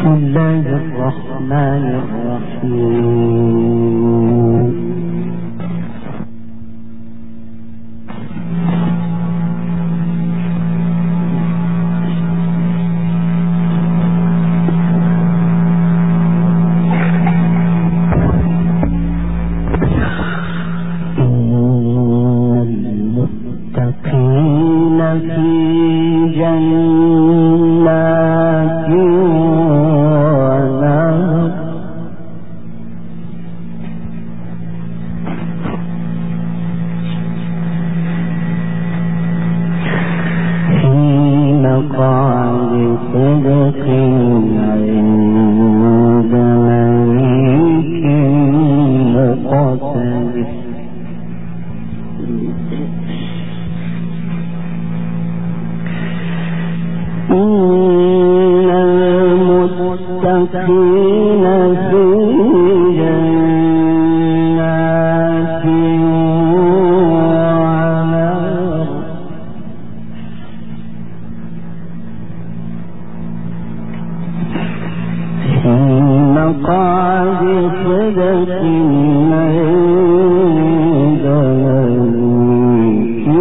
الله الرحمن الرحيم. المتقين في جنات ونهر في مقعد صدق عند مليك مقتدر. إن المتقين في جنات ونهر في مقعد صدق عند مليك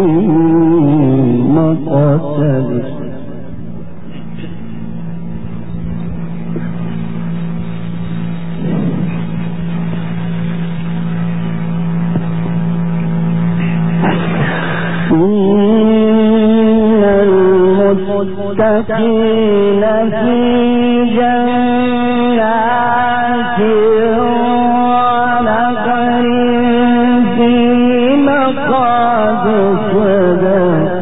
مقتدر. إن المتقين في جنات ونهر في مقعد صدق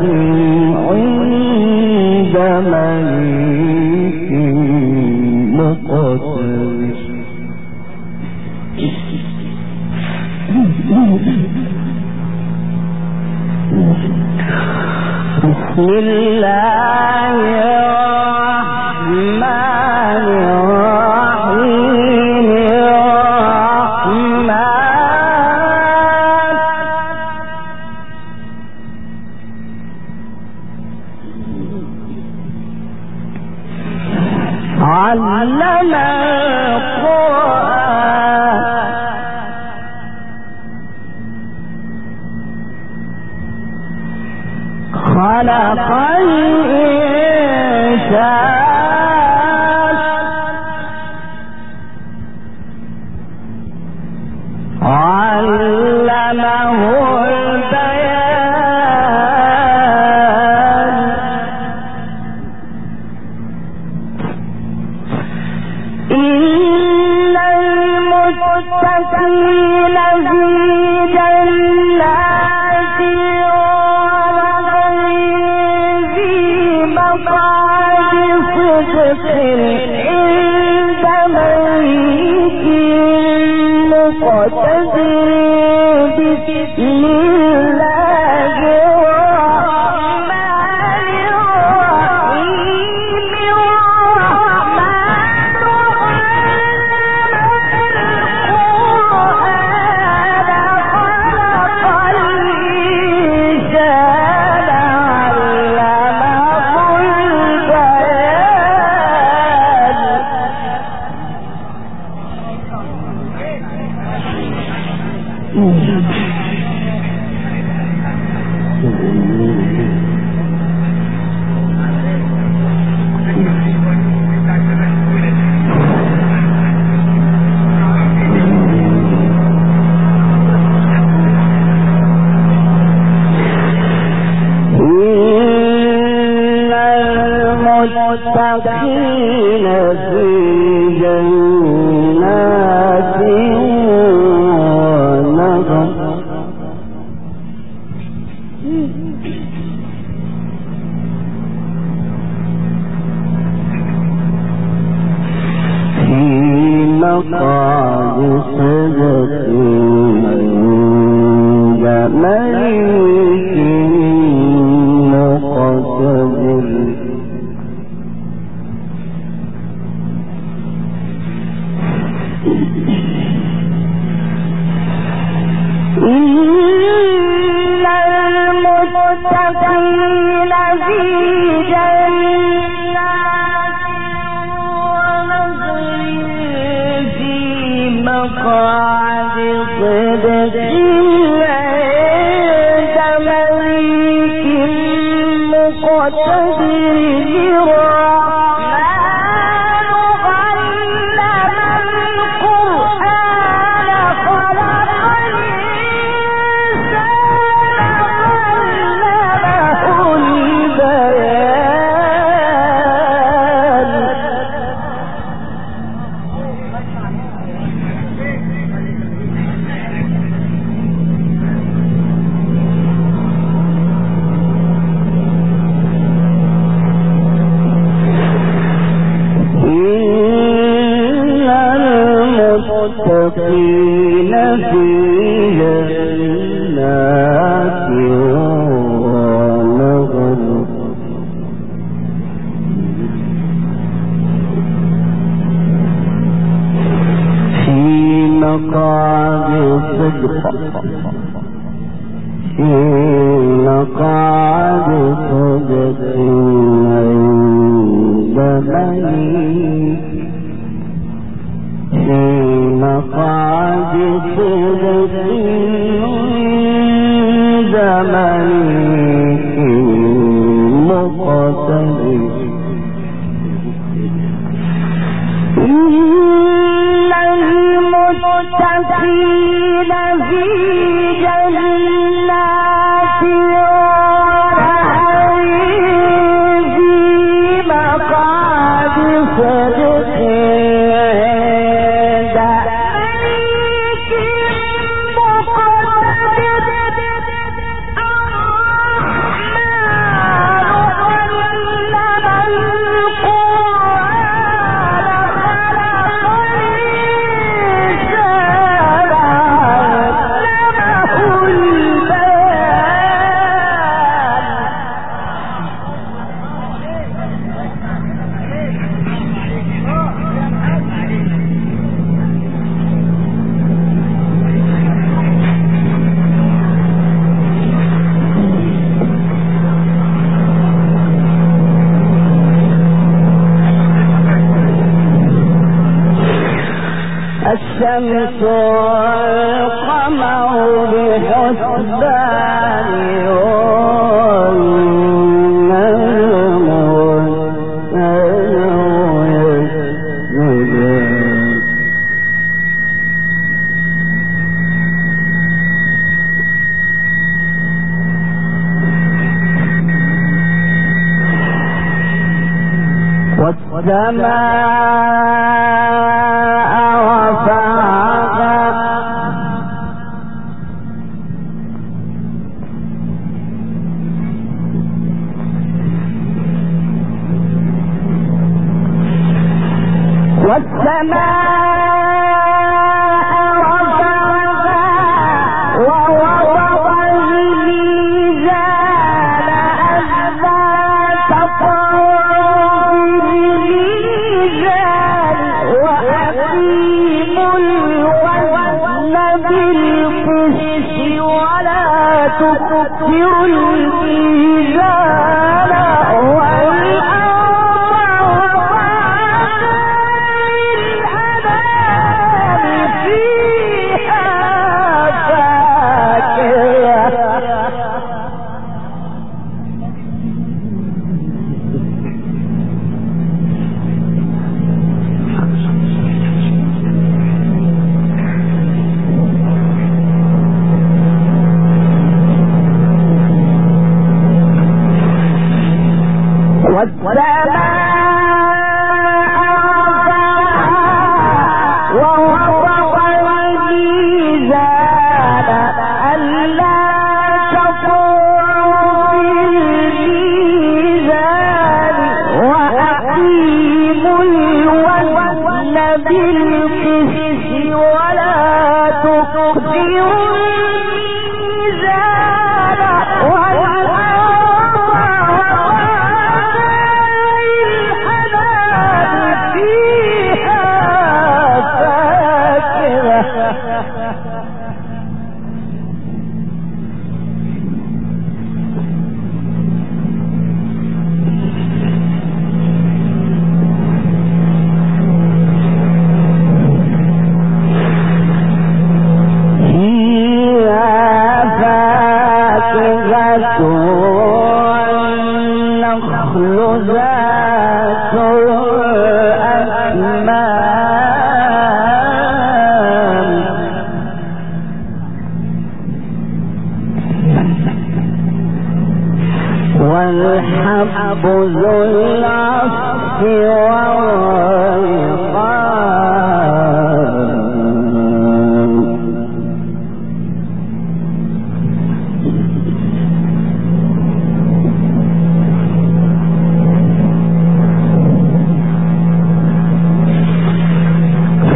عند مليك مقتدر. بسم الله الرحمن الرحيم. علم خلق الإنسان علمه البيان. إن المتقين في جنات عند مليك مقتدر. بسم الله الرحمن الرحيم. المتقين في جنات ونهر في مقعد صدق عند مليك مقتدر. إن المتقين في جنات ونهر مقعد صدق عند مليك مقتدر المتقين في جنات ونهر في مقعد صدق عند مليك مقعد صدق عند مليك مقتدر إن المتقين في جنات ونهر في مقعد صدق الشمس والقمر بحسبان والنجم يسجدان والسماء رفعها ووضع الميزان ألا تطغوا في الميزان وأقيموا الوزن بالقسط ولا تخسروا الميزان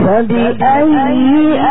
فبأي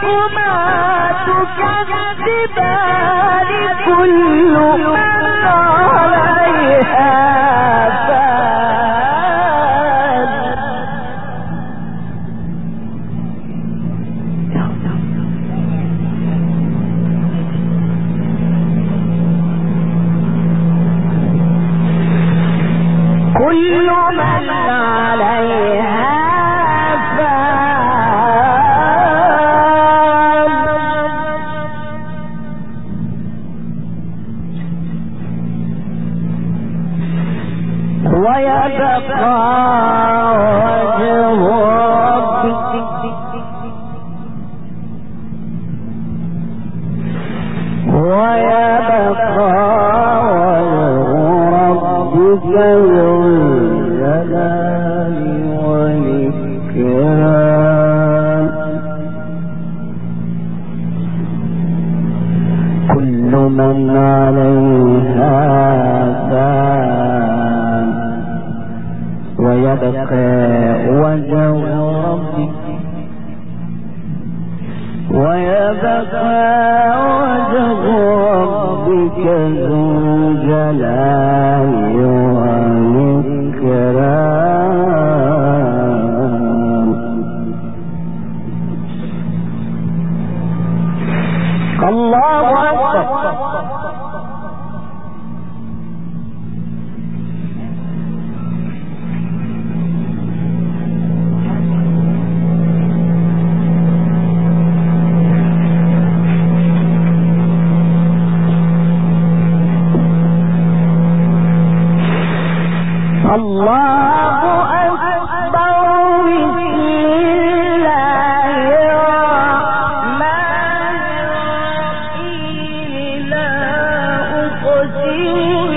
ربكما تكذبان كل من عليها فان كل من عليها ويبقى وجه ربك ذو الجلال والإكرام كل من عليها فان ويبقى وجه ربك ذو الجلال والإكرام الله أكبر الله أكبر بسم الله الرحمن الرحيم لا أقسم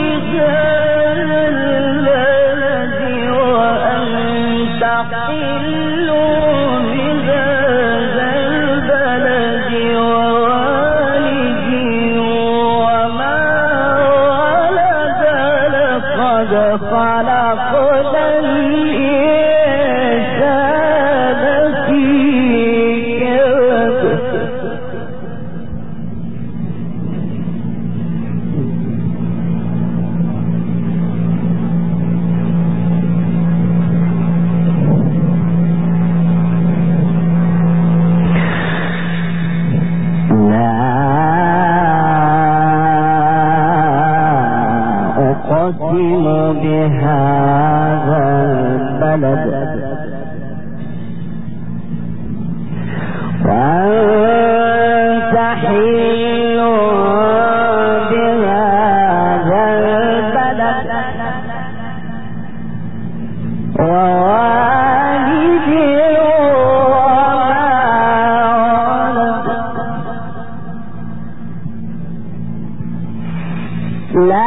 بهذا البلد وأنت حل بهذا البلد ووالد وما ولد لقد خلقنا الإنسان في كبد لا أقسم بهذا البلد وأنت حل بهذا البلد ووالد وما ولد لا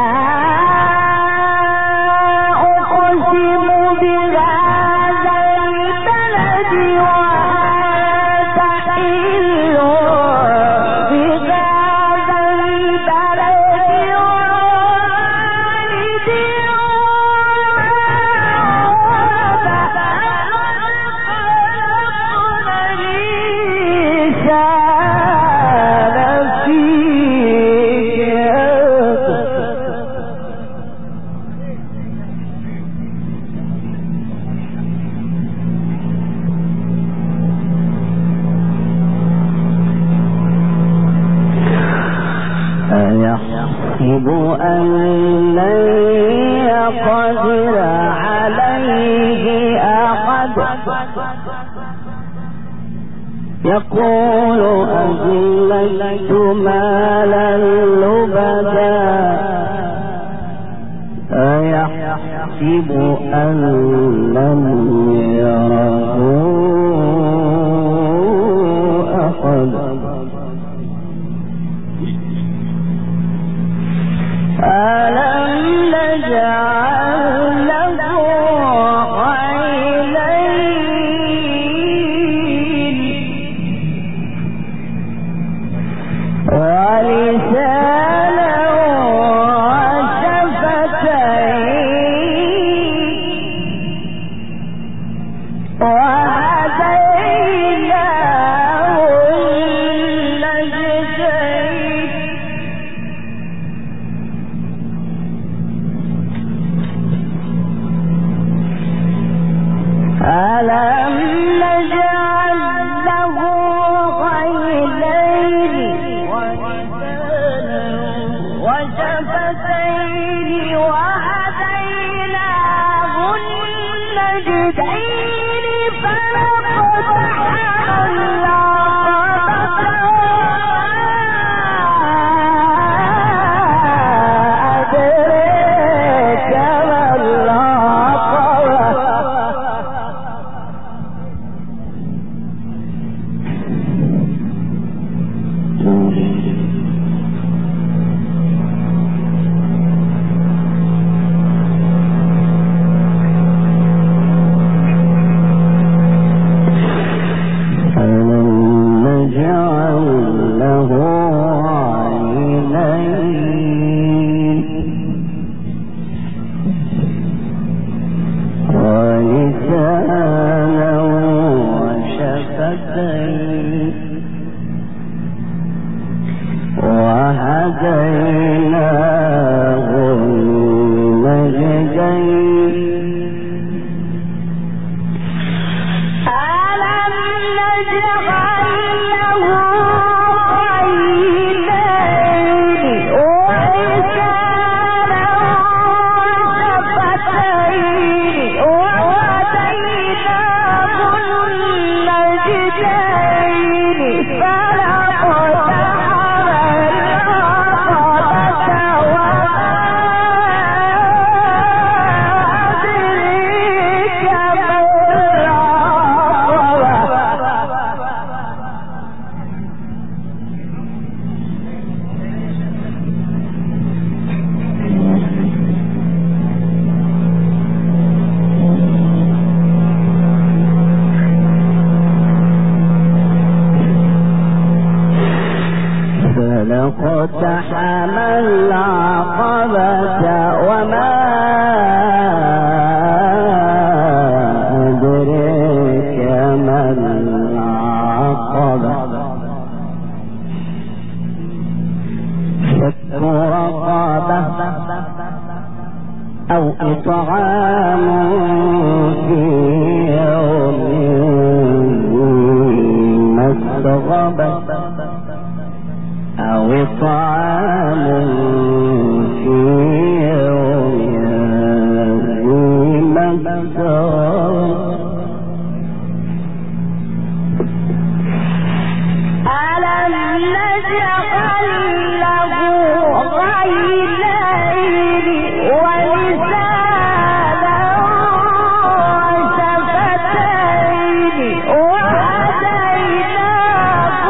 يحسب أن لن يقدر عليه أحد يقول أهلكت مالا لبدا أيحسب أن لم يره أحد ألم نجعل له عينين ولسانا وشفتين وهديناه اقتحم العقبة وما أدريك ما العقبة فك رقبة أو إطعام في يوم مسغبة أو إطعام في يوم مسغبة ألم نجعل له عينين ولسانا وشفتين وهديناه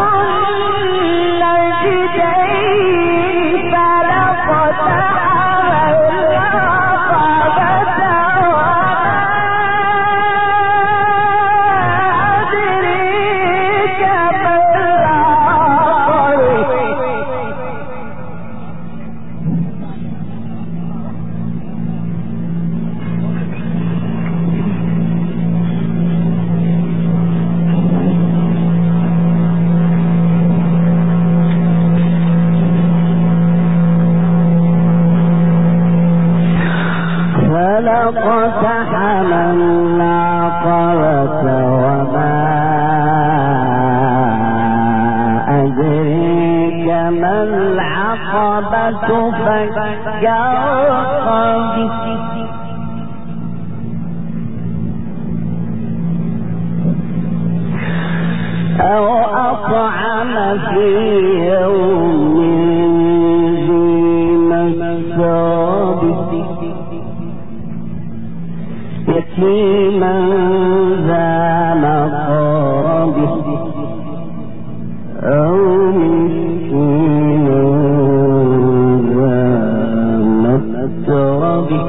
النجدين فلاقتحم العقبة فلاقتحم العقبة وما أدريك ما العقبة فك رقبة أو أطعم في يوم ذي مسغبة يتيما ذا مقربة أو مسكينا ذا متربة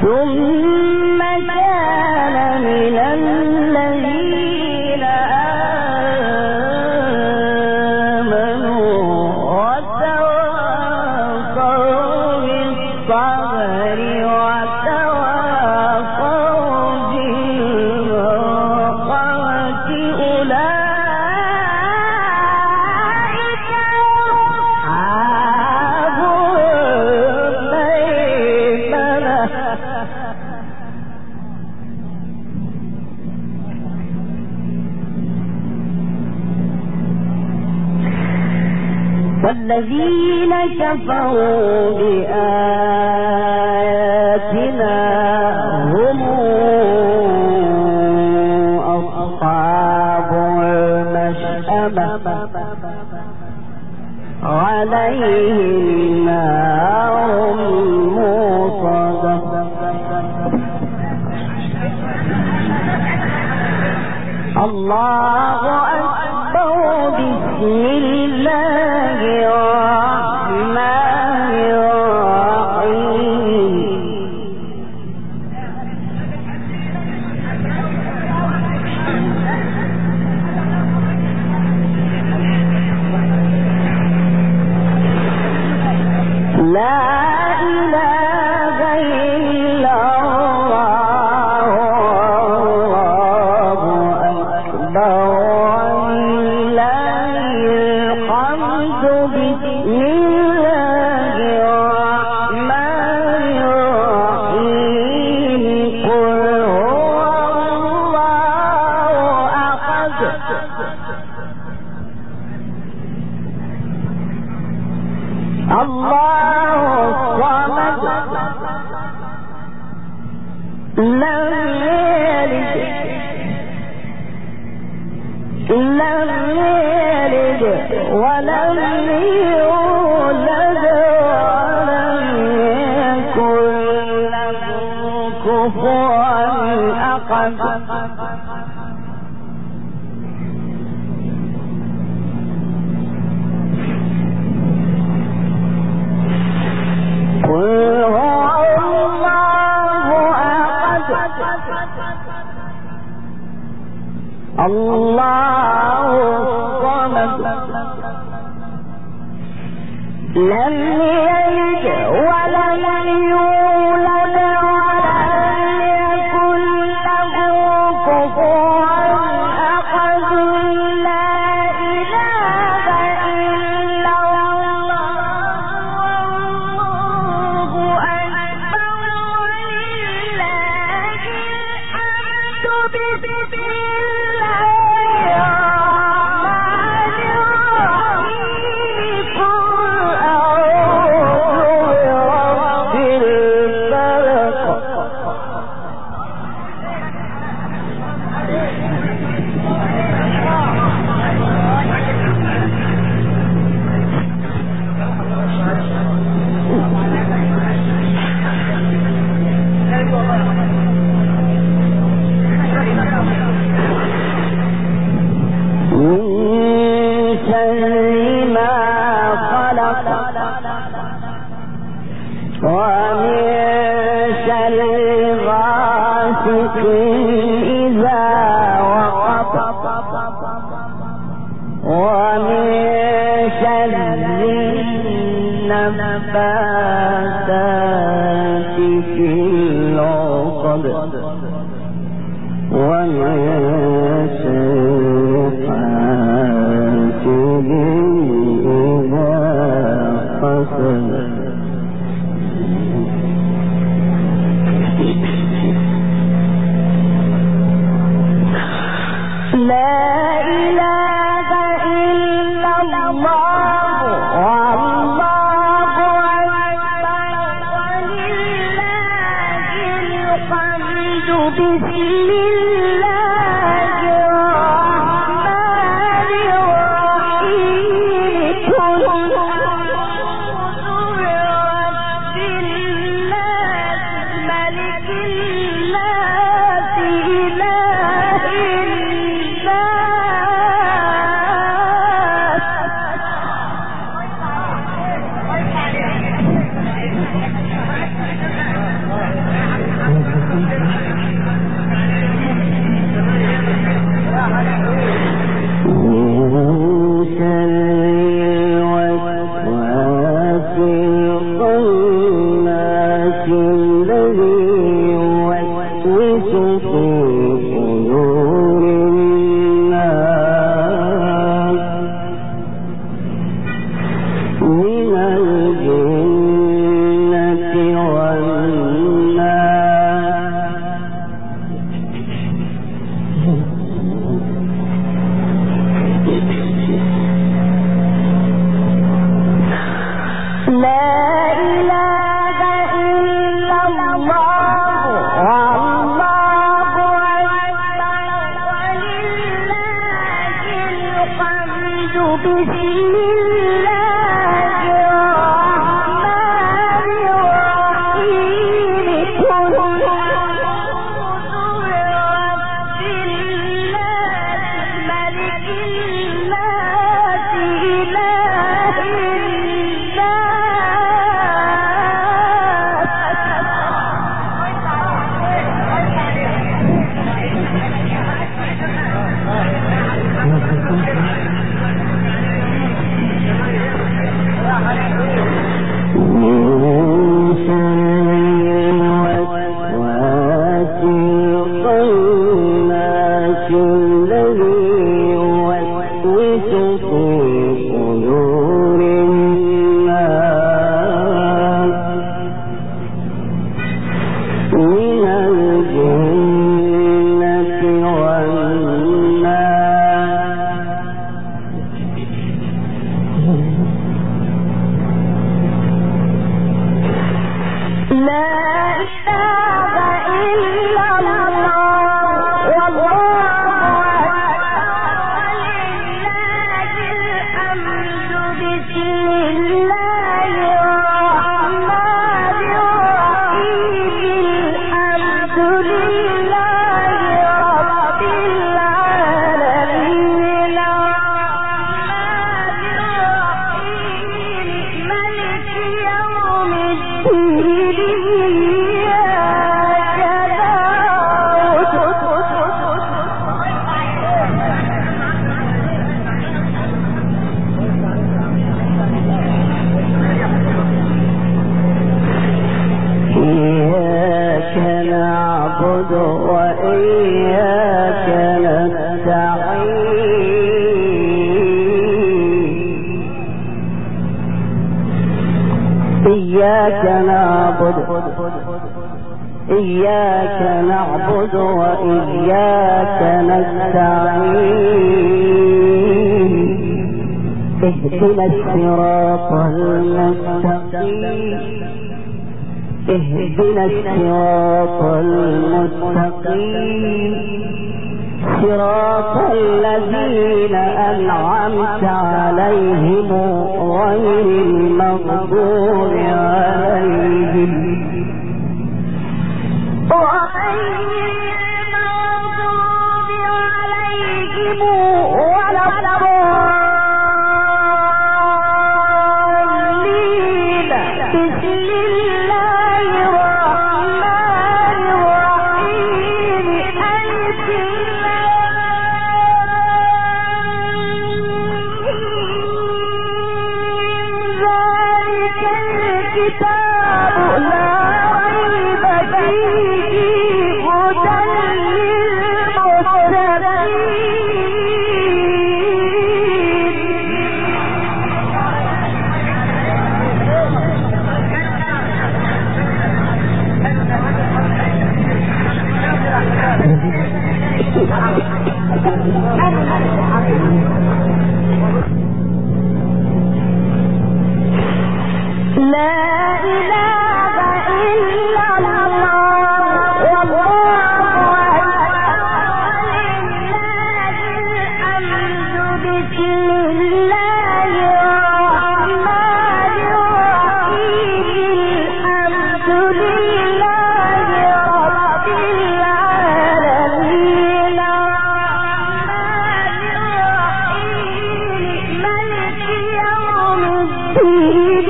ثم كان من الذين آمنوا وتواصوا بالصبر وتواصوا بالمرحمة أولئك أصحاب الميمنة. والذين كفروا بآياتنا هم أصحاب المشأمة عليهم نار موصدة. الله أكبر. بسم الله الرحمن الرحيم. لا إله إلا الله والله أكبر ولله الحمد. بسم الله الرحمن الرحيم. قل هو الله أحد الله الصمد لم يلد ولم يولد ولم يكن له كفوا أحد. قل هو الله أحد الله الصمد لم يلد ولم يولد ولم يكن له كفوا أحد. لا إله إلا الله والله أكبر ولله الحمد. بسم الله الرحمن الرحيم. قل أعوذ برب الفلق من شر ما خلق ومن شر غاسق إذا وقب ومن شر النفاثات في العقد ومن شر حاسد إذا حسد. لا إله إلا الله والله أكبر ولله الحمد. بسم الله الرحمن الرحيم. قل أعوذ برب الناس ملك الناس إله الناس إياك نعبد وإياك نستعين اهدنا الصراط المستقيم اهدنا الصراط المستقيم صراط الذين أنعمت عليهم غير المغضوب عليهم ولا الضالين بسم الله الرحمن الرحيم ألف ذلك الكتاب لا ريب فيه هدى لا إله إلا الله والله ولله الحمد بسم الله الرحمن الرحيم الحمد لله رب العالمين الرحمن الرحيم مالك يوم الدين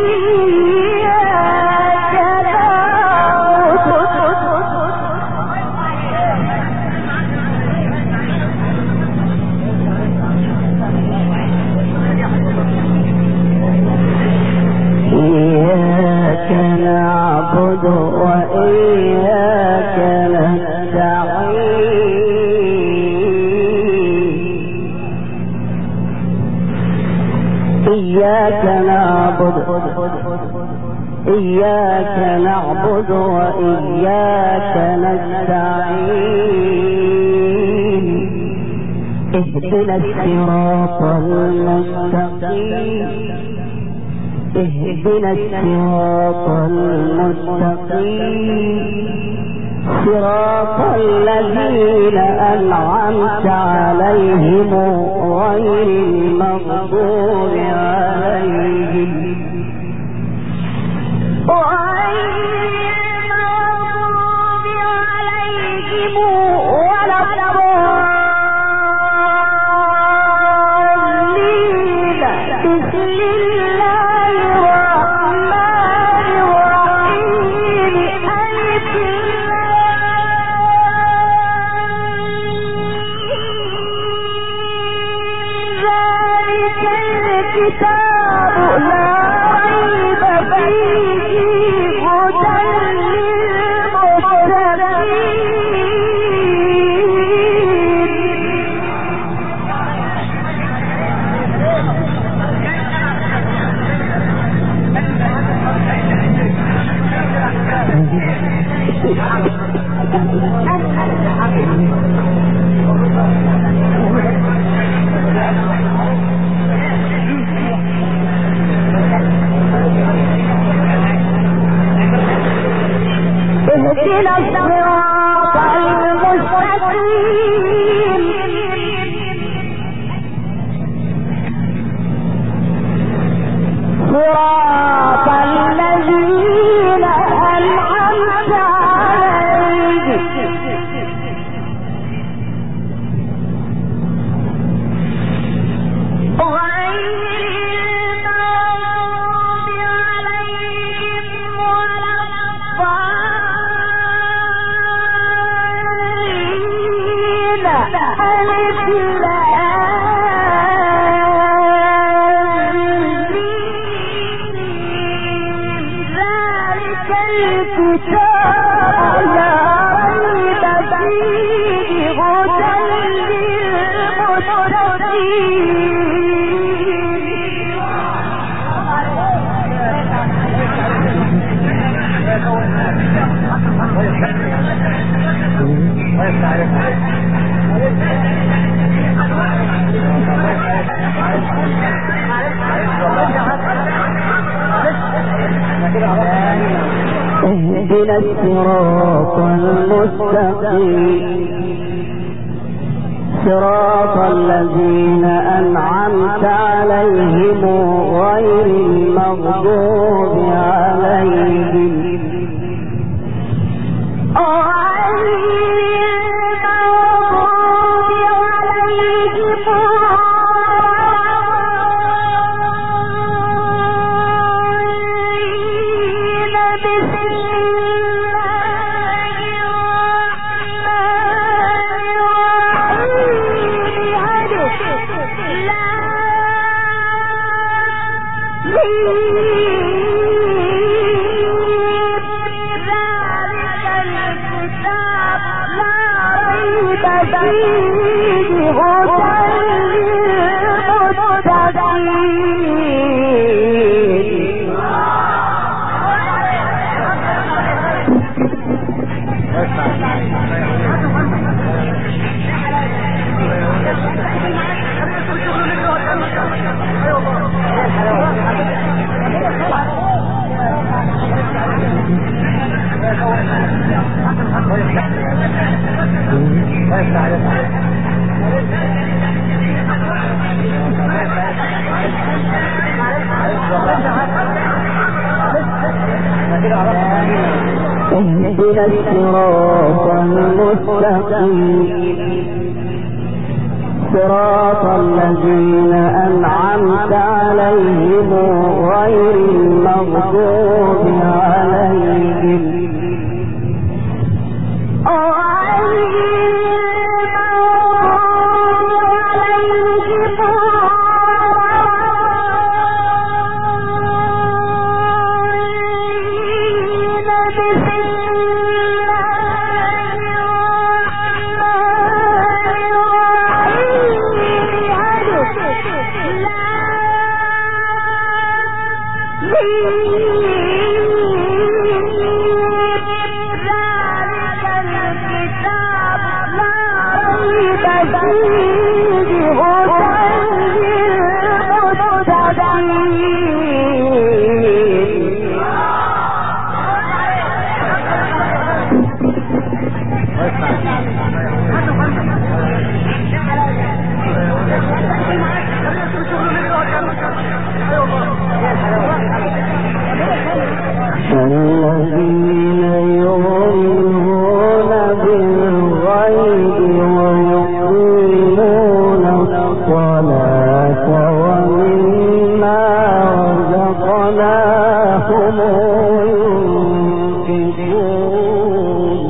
وإياك نستعين إياك نعبد وإياك نستعين اهدنا الصراط المستقيم اهدنا الصراط المستقيم صراط الذين أنعمت عليهم غير المغضوب عليهم ولا الضالين بسم الله الرحمن الرحيم ألف ذلك الكتاب لا ريب فيه هدى اهدنا الصراط المستقيم صراط الذين أنعمت عليهم غير المغضوب عليهم ولا الكتاب لا ريب فيه هدى اهدنا الصراط المستقيم صراط الذين أنعمت عليهم غير المغضوب عليهم اهدنا الصراط المستقيم صراط الذين أنعمت عليهم غير المغضوب عليهم الذين يؤمنون بالغيب ويقيمون الصلاة ومما رزقناهم ينفقون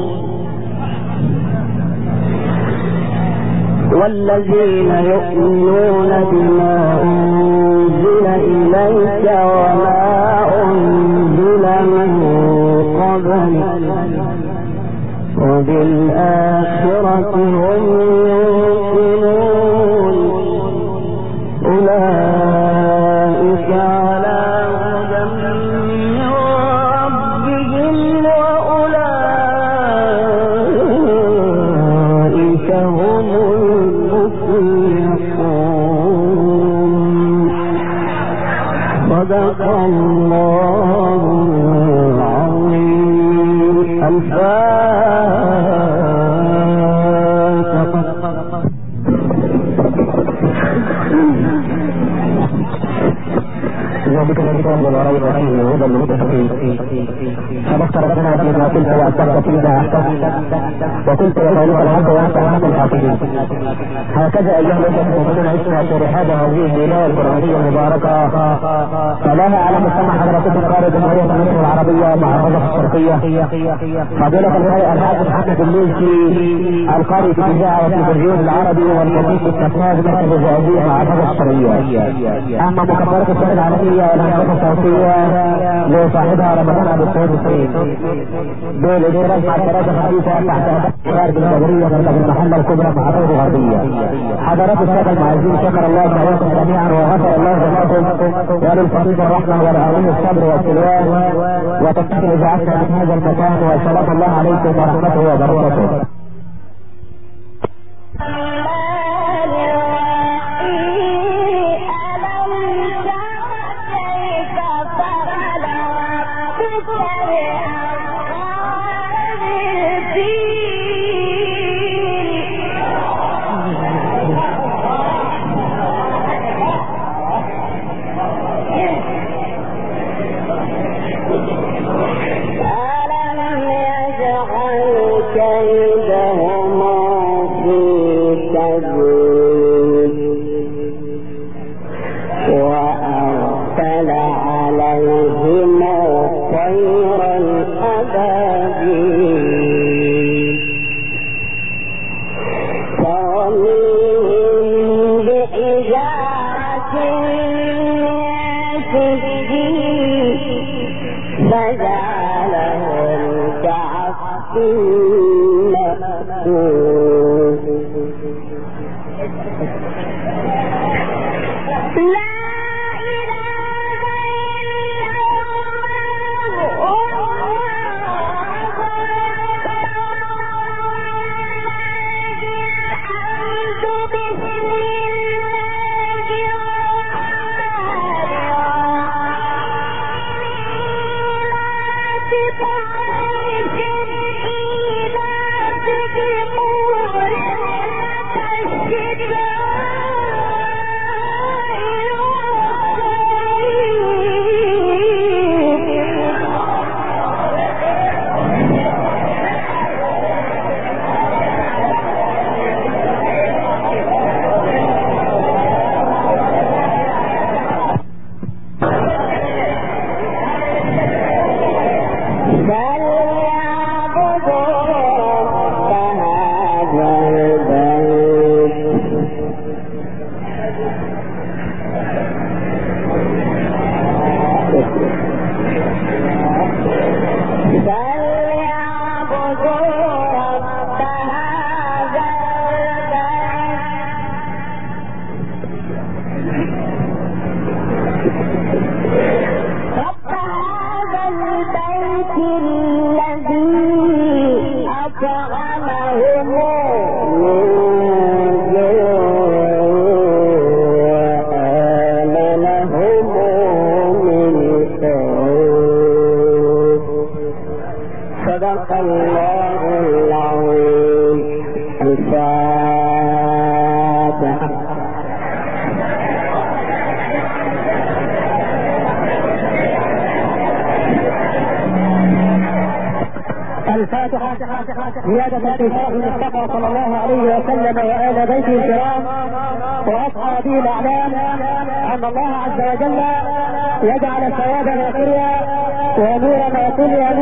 والذين يؤمنون بما أنزل إليك وما أنزل من قبلك وبالآخرة هم يوقنون أولئك على هدى من ربهم وأولئك هم المفلحون صدق الله العظيم. الفاتحة. بك الشيطان والعرب الرحيم وهدى للمتقين صدقت ربنا فيما قلت واصدقت فيما احسنت وقلت وقولك الحق وانت احسن الحاكمين. هكذا ايها الاخوه المؤمنون عشنا شريحات هذه الليله القرانيه المباركه فلاها على مجتمع حضرتكم خارج جمهوريه مصر العربيه محافظه الشرقيه فضيله القارئ الحافظ حسن الليثي القارئ في الاذاعه والتلفزيون العربي والمقيم بالتفاز مركز الزقازيق محافظه الشرقيه. اما مكبرات الشرق العربيه والهندسه الصوتيه لصاحبها رمضان ابو السعود السيد. بالاشتراك مع الثلاثة خفيفة تحت خارج الجبرية مركز المحلة الكبرى مع طور غربية. حضرات السادة المعزين، شكر الله سعيكم جميعا وغفر الله جزاكم وللفقير الرحمة ولأهالي الصبر والسلوان وتقبل إذاعتنا من هذا المكان، وسلام الله عليكم ورحمته وبركاته. زيادة في شرف المصطفى صلى الله عليه وسلم وآل بيته الكرام وأصحابه الأعلام، أن الله عز وجل يجعل ثواب ما قرئ ونور ما قرئ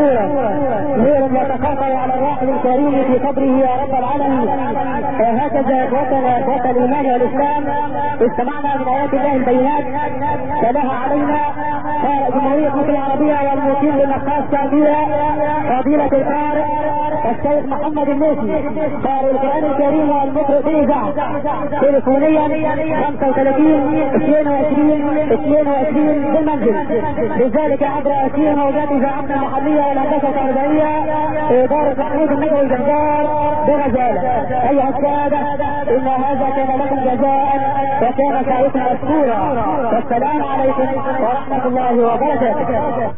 نور يتقاطع على الراحل الكريم في قبره يا رب العالمين. وهكذا اخوتنا اخوة الايمان والاسلام استمعنا من ايات الله البينات تلاها علينا جمهورية مصر العربية والمقيم للنقاش الشعبية فضيلة القارئ الشيخ محمد النوسي قارئ القرآن الكريم والمقرئ في إذاعة تليفونيا 35 22 بالمنزل، لذلك عبر أسير موجات إذاعتنا المحلية والهندسة الكهربائية إدارة محمود النجوي الجزار بغزالة. أيها السادة، إن هذا كان لكم جزاء وكان سعيكم مشكورا، والسلام عليكم ورحمة الله وبركاته.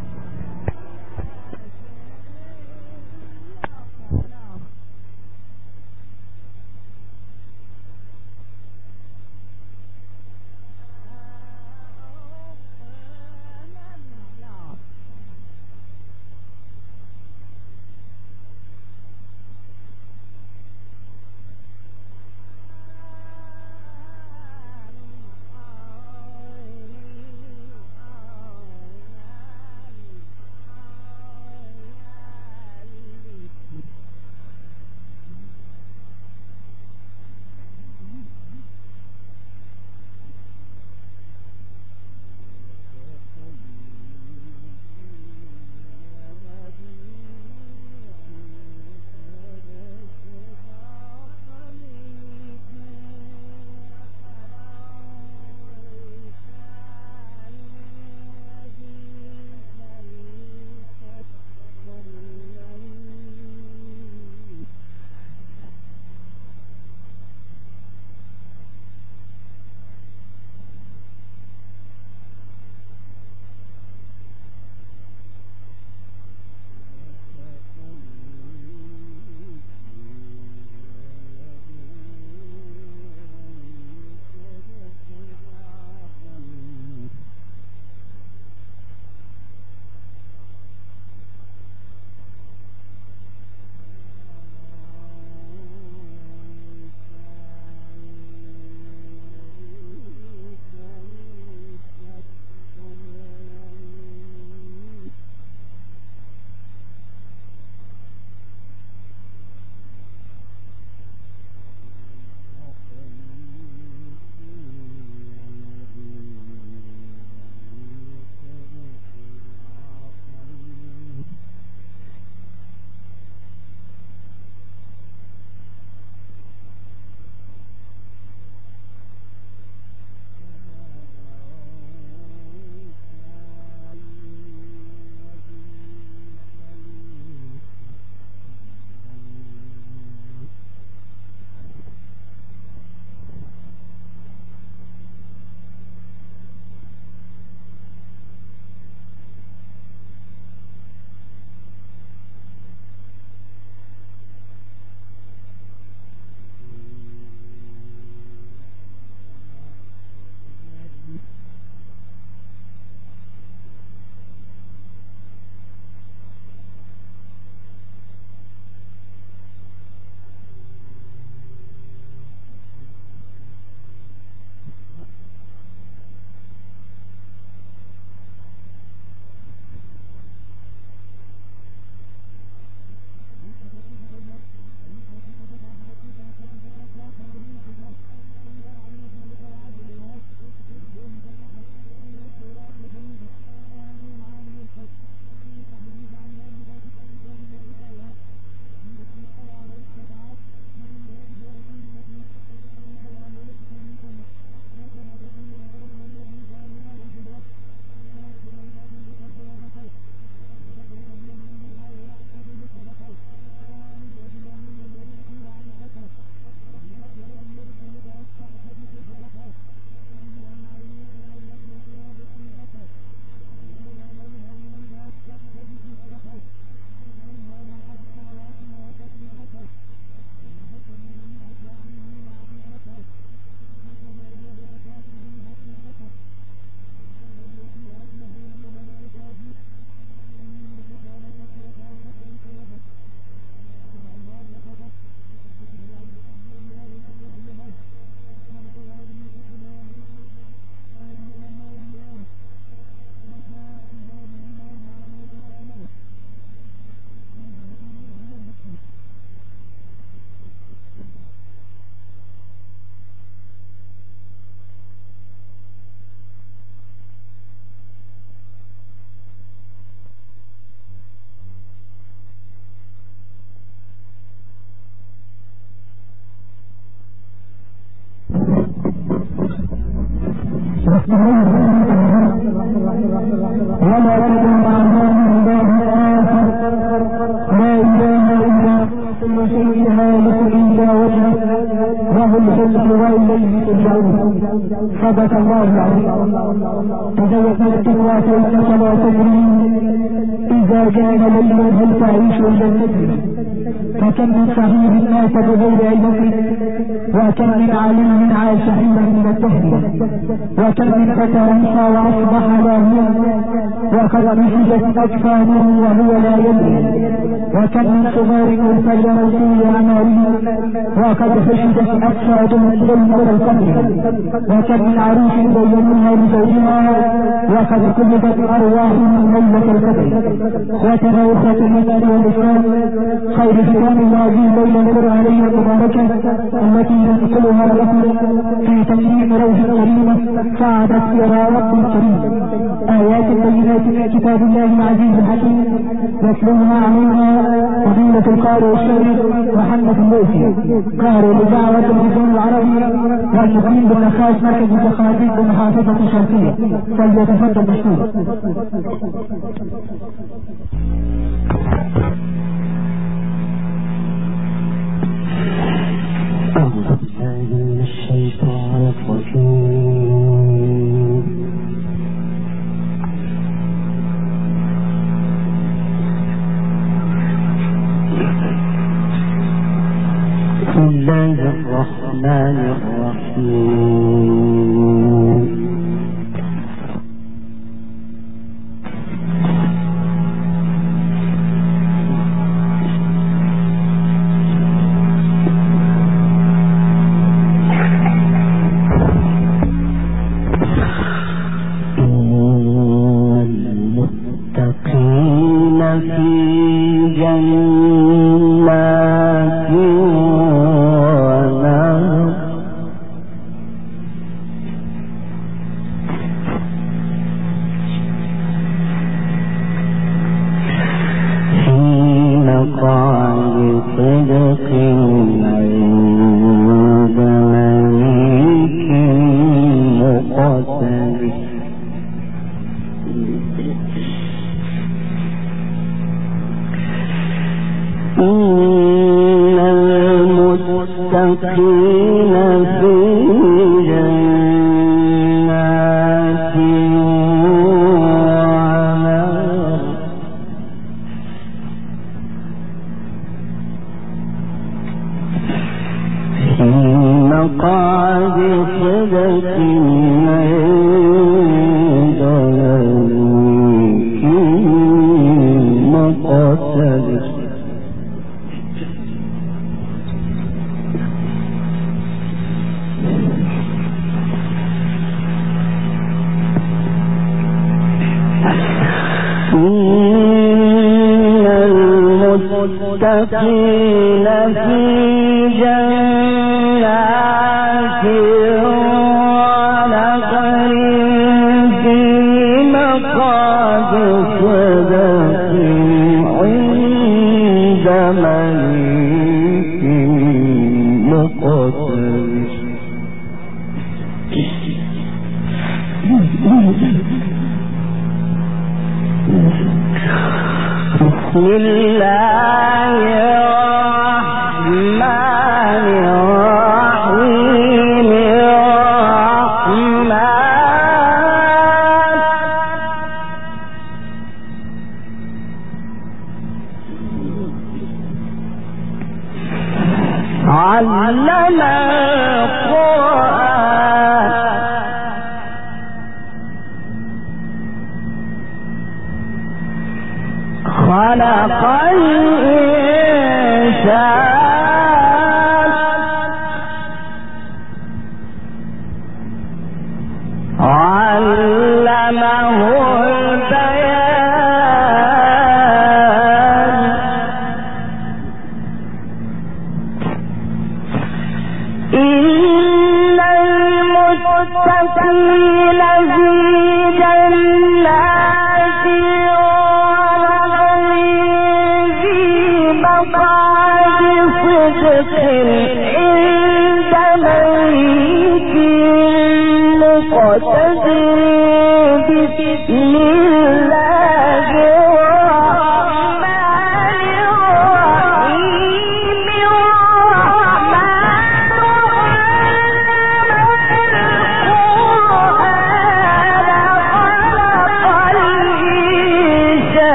صدق الله العظيم. تزود من التقوى فإنك لا تدري إذا كان ليلا هل تعيش إلى النجم. فكم من صحيح مات بغير علم، وكم من عالم عاش حينا من الدهر، وكم من فتى انسى واصبح لاهيا وقد نسجت اجفانه وهو لا يدري، وكم من صغار التجروا في اعمالهم وقد خشدت اجسادهم ظلم القبر، وكم من عروس بينوها لزوجها وقد قلبت ارواحهم ليله القدر. وتناوخت الايمان والاسلام خير ختام هذه الليله القرانيه المباركه التي ننقلها لكم في تكريم روح كريمه سعدت يا رب الكريم. ايات بينات من كتاب الله العزيز الحكيم يتلوها علينا فضيله القارئ الشريف محمد اللوسي قارئ لدعوه الحزام العربي والمقيم بالنخاس مركز التخاطيب بمحافظه الشرقيه. فليتفضل مشكور. من الشيطان الرجيم. بسم الله الرحمن الرحيم.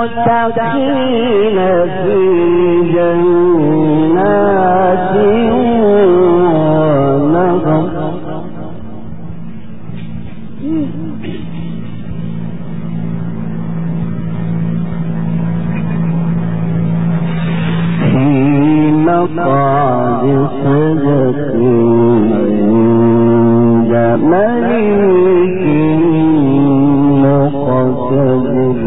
المتقين في جنات ونهر في مقعد صدق عند ملك مقتدر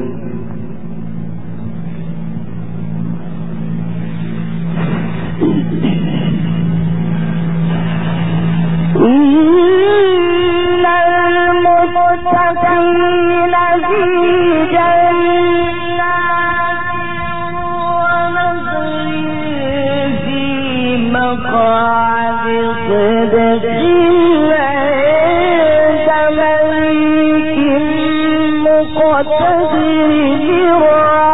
إن المتقين في جنات ونهر في مقعد صدق عند ملك مقتدر